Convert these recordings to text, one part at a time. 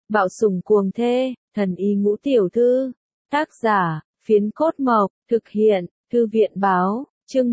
Bạo sủng cuồng thê, thần y ngũ tiểu thư. Tác giả, Phiến Cốt Mộc, thực hiện, Thư viện báo, chương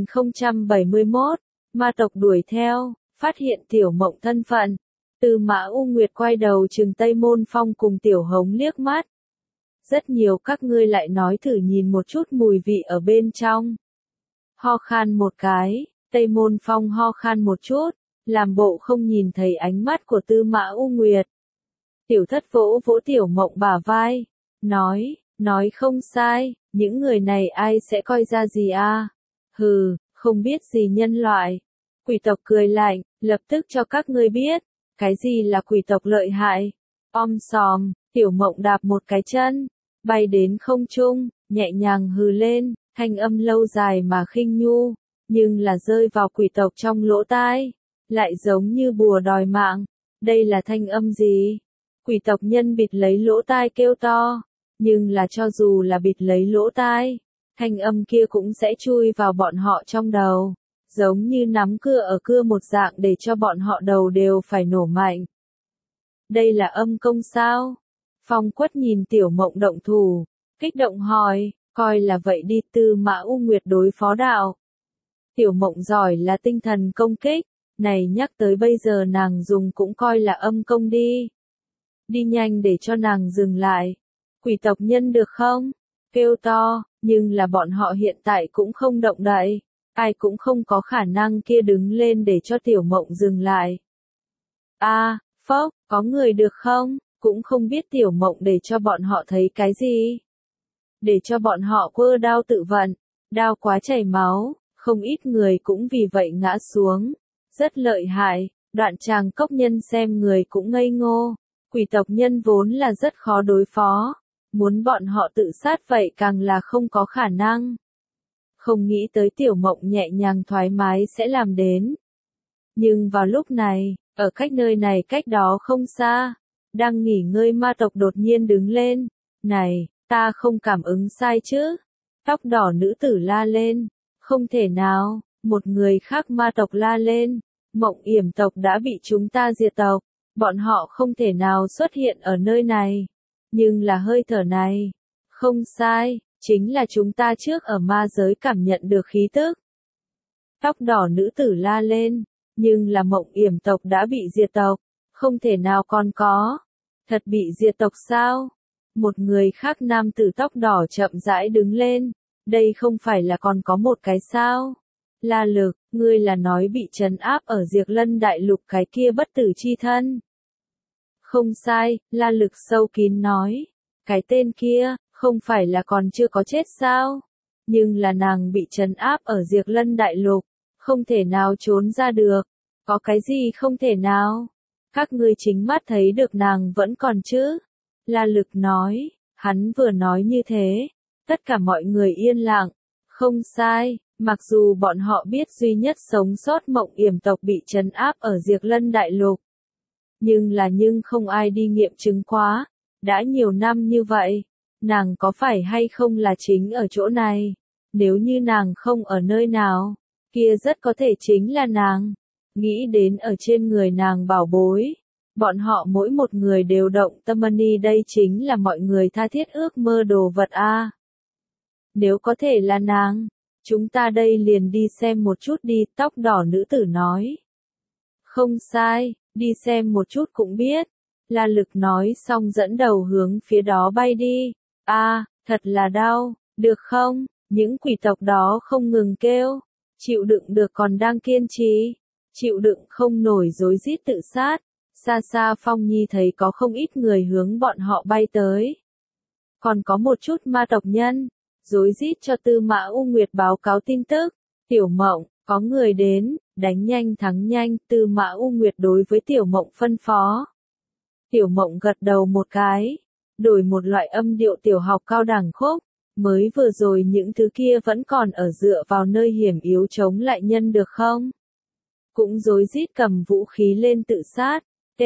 1071, ma tộc đuổi theo, phát hiện Tiểu Mộng thân phận. Tư Mã U Nguyệt quay đầu trừng Tây Môn Phong cùng Tiểu Hống liếc mắt. Rất nhiều các ngươi lại nói thử nhìn một chút mùi vị ở bên trong. Ho khan một cái, Tây Môn Phong ho khan một chút, làm bộ không nhìn thấy ánh mắt của Tư Mã U Nguyệt. Tiểu Thất vỗ vỗ Tiểu Mộng bả vai, nói không sai, những người này ai sẽ coi ra gì a? Hừ, không biết gì nhân loại. Quỷ tộc cười lạnh, lập tức cho các ngươi biết, cái gì là quỷ tộc lợi hại. Om sòm, Tiểu Mộng đạp một cái chân, bay đến không trung, nhẹ nhàng hừ lên, thanh âm lâu dài mà khinh nhu, nhưng là rơi vào quỷ tộc trong lỗ tai, lại giống như bùa đòi mạng. Đây là thanh âm gì? Quỷ tộc nhân bịt lấy lỗ tai kêu to, nhưng là cho dù là bịt lấy lỗ tai, thanh âm kia cũng sẽ chui vào bọn họ trong đầu, giống như nắm cưa ở cưa một dạng để cho bọn họ đầu đều phải nổ mạnh. Đây là âm công sao? Phong Quất nhìn Tiểu Mộng động thủ, kích động hỏi, coi là vậy đi. Tư Mã U Nguyệt đối phó đạo. Tiểu Mộng giỏi là tinh thần công kích, này nhắc tới bây giờ nàng dùng cũng coi là âm công đi. Đi nhanh để cho nàng dừng lại. Quỷ tộc nhân được không? Kêu to, nhưng là bọn họ hiện tại cũng không động đậy, ai cũng không có khả năng kia đứng lên để cho Tiểu Mộng dừng lại. Phốc, có người được không? Cũng không biết Tiểu Mộng để cho bọn họ thấy cái gì. Để cho bọn họ quơ đao tự vận, đao quá chảy máu, không ít người cũng vì vậy ngã xuống. Rất lợi hại, Đoạn Tràng Cốc nhân xem người cũng ngây ngô. Quỷ tộc nhân vốn là rất khó đối phó, muốn bọn họ tự sát vậy càng là không có khả năng. Không nghĩ tới Tiểu Mộng nhẹ nhàng thoải mái sẽ làm đến. Nhưng vào lúc này, ở cách nơi này cách đó không xa, đang nghỉ ngơi ma tộc đột nhiên đứng lên. Này, ta không cảm ứng sai chứ? Tóc đỏ nữ tử la lên. Không thể nào, một người khác ma tộc la lên. Mộng Yểm tộc đã bị chúng ta diệt tộc. Bọn họ không thể nào xuất hiện ở nơi này. Nhưng là hơi thở này. Không sai, chính là chúng ta trước ở ma giới cảm nhận được khí tức. Tóc đỏ nữ tử la lên. Nhưng là Mộng Yểm tộc đã bị diệt tộc. Không thể nào còn có. Thật bị diệt tộc sao? Một người khác nam tử tóc đỏ chậm rãi đứng lên. Đây không phải là còn có một cái sao? La Lực, ngươi là nói bị trấn áp ở Diệt Lân Đại Lục cái kia bất tử chi thân. Không sai, La Lực sâu kín nói. Cái tên kia, không phải là còn chưa có chết sao? Nhưng là nàng bị trấn áp ở Diệt Lân Đại Lục, không thể nào trốn ra được. Có cái gì không thể nào? Các ngươi chính mắt thấy được nàng vẫn còn chứ? La Lực nói, hắn vừa nói như thế, tất cả mọi người yên lặng. Không sai, mặc dù bọn họ biết duy nhất sống sót Mộng Yểm tộc bị trấn áp ở Diệt Lân Đại Lục. Nhưng không ai đi nghiệm chứng quá. Đã nhiều năm như vậy, nàng có phải hay không là chính ở chỗ này? Nếu như nàng không ở nơi nào, kia rất có thể chính là nàng. Nghĩ đến ở trên người nàng bảo bối. Bọn họ mỗi một người đều động tâm money, đây chính là mọi người tha thiết ước mơ đồ vật a. Nếu có thể là nàng, chúng ta đây liền đi xem một chút đi. Tóc đỏ nữ tử nói. Không sai, đi xem một chút cũng biết. La Lực nói xong dẫn đầu hướng phía đó bay đi. Thật là đau, được không? Những quỷ tộc đó không ngừng kêu. Chịu đựng được còn đang kiên trì. Chịu đựng không nổi rối rít tự sát. Xa xa Phong Nhi thấy có không ít người hướng bọn họ bay tới. Còn có một chút ma tộc nhân, rối rít cho Tư Mã U Nguyệt báo cáo tin tức. Tiểu Mộng, có người đến, đánh nhanh thắng nhanh. Tư Mã U Nguyệt đối với Tiểu Mộng phân phó. Tiểu Mộng gật đầu một cái, đổi một loại âm điệu tiểu học cao đẳng khúc. Mới vừa rồi những thứ kia vẫn còn ở dựa vào nơi hiểm yếu chống lại nhân được không? Cũng rối rít cầm vũ khí lên tự sát.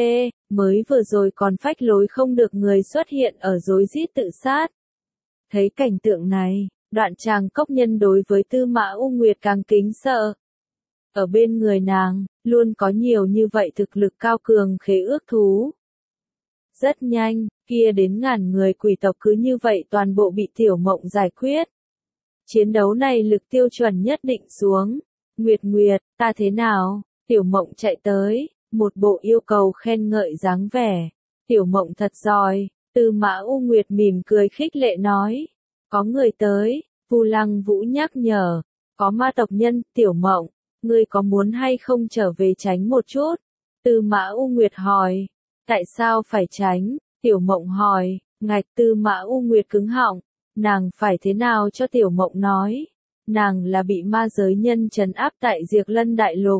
Mới vừa rồi còn phách lối không được người xuất hiện ở rối rít tự sát. Thấy cảnh tượng này, Đoạn Tràng Cốc nhân đối với Tư Mã U Nguyệt càng kính sợ. Ở bên người nàng, luôn có nhiều như vậy thực lực cao cường khế ước thú. Rất nhanh, kia đến ngàn người quỷ tộc cứ như vậy toàn bộ bị Tiểu Mộng giải quyết. Chiến đấu này lực tiêu chuẩn nhất định xuống. Nguyệt Nguyệt, ta thế nào? Tiểu Mộng chạy tới, một bộ yêu cầu khen ngợi dáng vẻ. Tiểu Mộng thật giỏi, Tư Mã U Nguyệt mỉm cười khích lệ nói. Có người tới, Vu Lăng Vũ nhắc nhở. Có ma tộc nhân, Tiểu Mộng, ngươi có muốn hay không trở về tránh một chút? Tư Mã U Nguyệt hỏi. Tại sao phải tránh? Tiểu Mộng hỏi. Ngạch, Tư Mã U Nguyệt cứng họng. Nàng phải thế nào cho Tiểu Mộng nói? Nàng là bị ma giới nhân trấn áp tại Diệt Lân Đại Lục.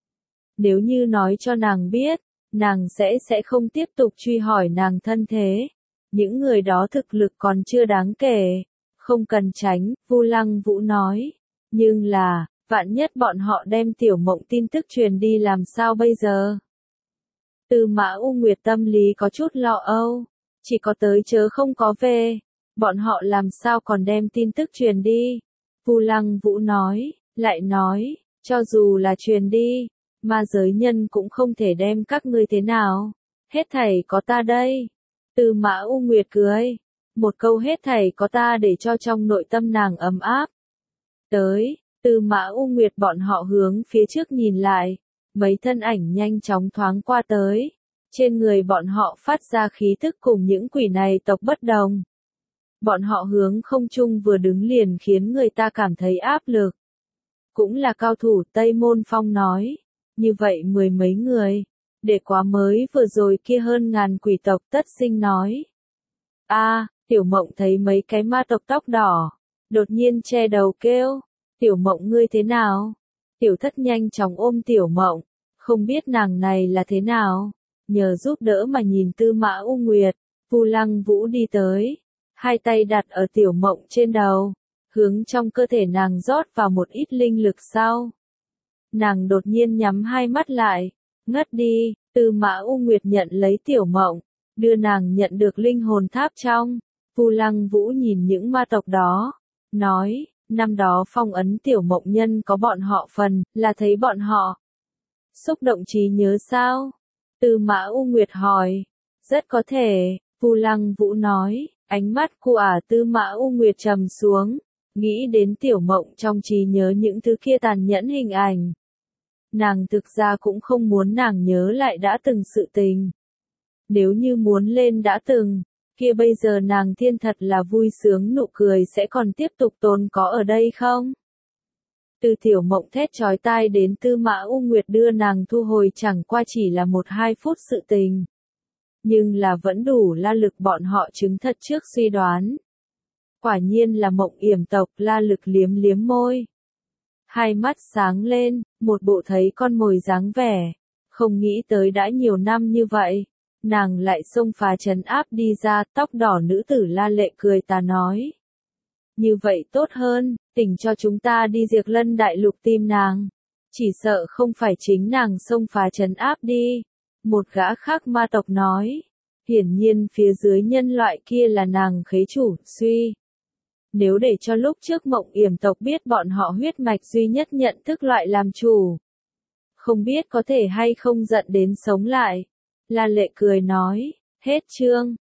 Nếu như nói cho nàng biết, nàng sẽ không tiếp tục truy hỏi nàng thân thế. Những người đó thực lực còn chưa đáng kể. Không cần tránh, Vu Lăng Vũ nói. Nhưng là, vạn nhất bọn họ đem Tiểu Mộng tin tức truyền đi làm sao bây giờ? Tư Mã U Nguyệt tâm lý có chút lo âu. Chỉ có tới chớ không có về. Bọn họ làm sao còn đem tin tức truyền đi? Vu Lăng Vũ nói, lại nói, cho dù là truyền đi, ma giới nhân cũng không thể đem các ngươi thế nào. Hết thảy có ta đây. Tư Mã U Nguyệt cười. Một câu hết thảy có ta để cho trong nội tâm nàng ấm áp. Tới, Tư Mã U Nguyệt bọn họ hướng phía trước nhìn lại. Mấy thân ảnh nhanh chóng thoáng qua tới. Trên người bọn họ phát ra khí tức cùng những quỷ này tộc bất đồng. Bọn họ hướng không trung vừa đứng liền khiến người ta cảm thấy áp lực. Cũng là cao thủ Tây Môn Phong nói. Như vậy mười mấy người. Để quá mới vừa rồi kia hơn ngàn quỷ tộc Tất Sinh nói. Tiểu Mộng thấy mấy cái ma tộc tóc đỏ. Đột nhiên che đầu kêu. Tiểu Mộng ngươi thế nào? Tiểu Thất nhanh chóng ôm Tiểu Mộng. Không biết nàng này là thế nào. Nhờ giúp đỡ mà nhìn Tư Mã U Nguyệt. Vu Lăng Vũ đi tới. Hai tay đặt ở Tiểu Mộng trên đầu. Hướng trong cơ thể nàng rót vào một ít linh lực sau. Nàng đột nhiên nhắm hai mắt lại. Ngất đi, Tư Mã U Nguyệt nhận lấy Tiểu Mộng. Đưa nàng nhận được linh hồn tháp trong. Vu Lăng Vũ nhìn những ma tộc đó. Nói, năm đó phong ấn Tiểu Mộng nhân có bọn họ phần, là thấy bọn họ. Xúc động trí nhớ sao? Tư Mã U Nguyệt hỏi. Rất có thể, Vu Lăng Vũ nói. Ánh mắt của Tư Mã U Nguyệt trầm xuống. Nghĩ đến Tiểu Mộng trong trí nhớ những thứ kia tàn nhẫn hình ảnh. Nàng thực ra cũng không muốn nàng nhớ lại đã từng sự tình. Nếu như muốn lên đã từng, kia bây giờ nàng thiên thật là vui sướng nụ cười sẽ còn tiếp tục tồn có ở đây không? Từ Tiểu Mộng thét chói tai đến Tư Mã U Nguyệt đưa nàng thu hồi chẳng qua chỉ là 1-2 phút sự tình. Nhưng là vẫn đủ la lực bọn họ chứng thật trước suy đoán. Quả nhiên là Mộng Yểm tộc, La Lực liếm liếm môi. Hai mắt sáng lên, một bộ thấy con mồi dáng vẻ. Không nghĩ tới đã nhiều năm như vậy. Nàng lại xông phá trấn áp đi ra, tóc đỏ nữ tử La Lệ cười ta nói. Như vậy tốt hơn, tỉnh cho chúng ta đi Diệt Lân Đại Lục tìm nàng. Chỉ sợ không phải chính nàng xông phá trấn áp đi. Một gã khác ma tộc nói. Hiển nhiên phía dưới nhân loại kia là nàng khế chủ, suy. Nếu để cho lúc trước Mộng Yểm tộc biết bọn họ huyết mạch duy nhất nhận thức loại làm chủ. Không biết có thể hay không giận đến sống lại. La Lệ cười nói, hết chương.